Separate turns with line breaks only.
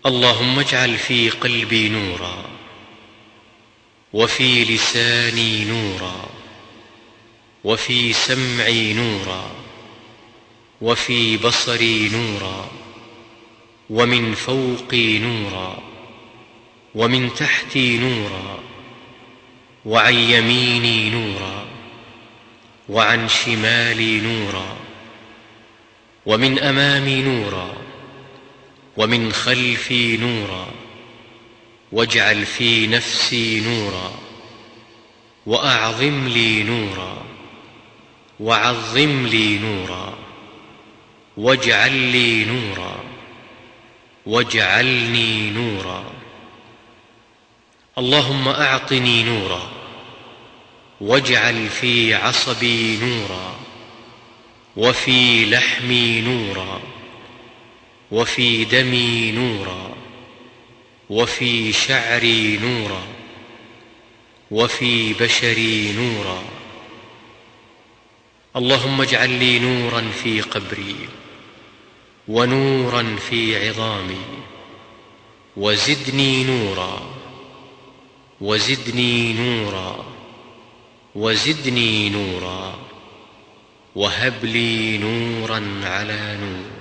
اللهم اجعل في قلبي نورا، وفي لساني نورا، وفي سمعي نورا، وفي بصري نورا، ومن فوقي نورا، ومن تحتي نورا، وعن يميني نورا، وعن شمالي نورا، ومن أمامي نورا، ومن خلفي نورا. واجعل في نفسي نورا، وأعظم لي نورا، وعظم لي نورا، واجعل لي نورا، واجعلني نورا. اللهم أعطني نورا، واجعل في عصبي نورا، وفي لحمي نورا، وفي دمي نورا، وفي شعري نورا، وفي بشري نورا. اللهم اجعل لي نورا في قبري، ونورا في عظامي، وزدني نورا، وزدني نورا، وزدني نورا، وهب لي نورا على نور.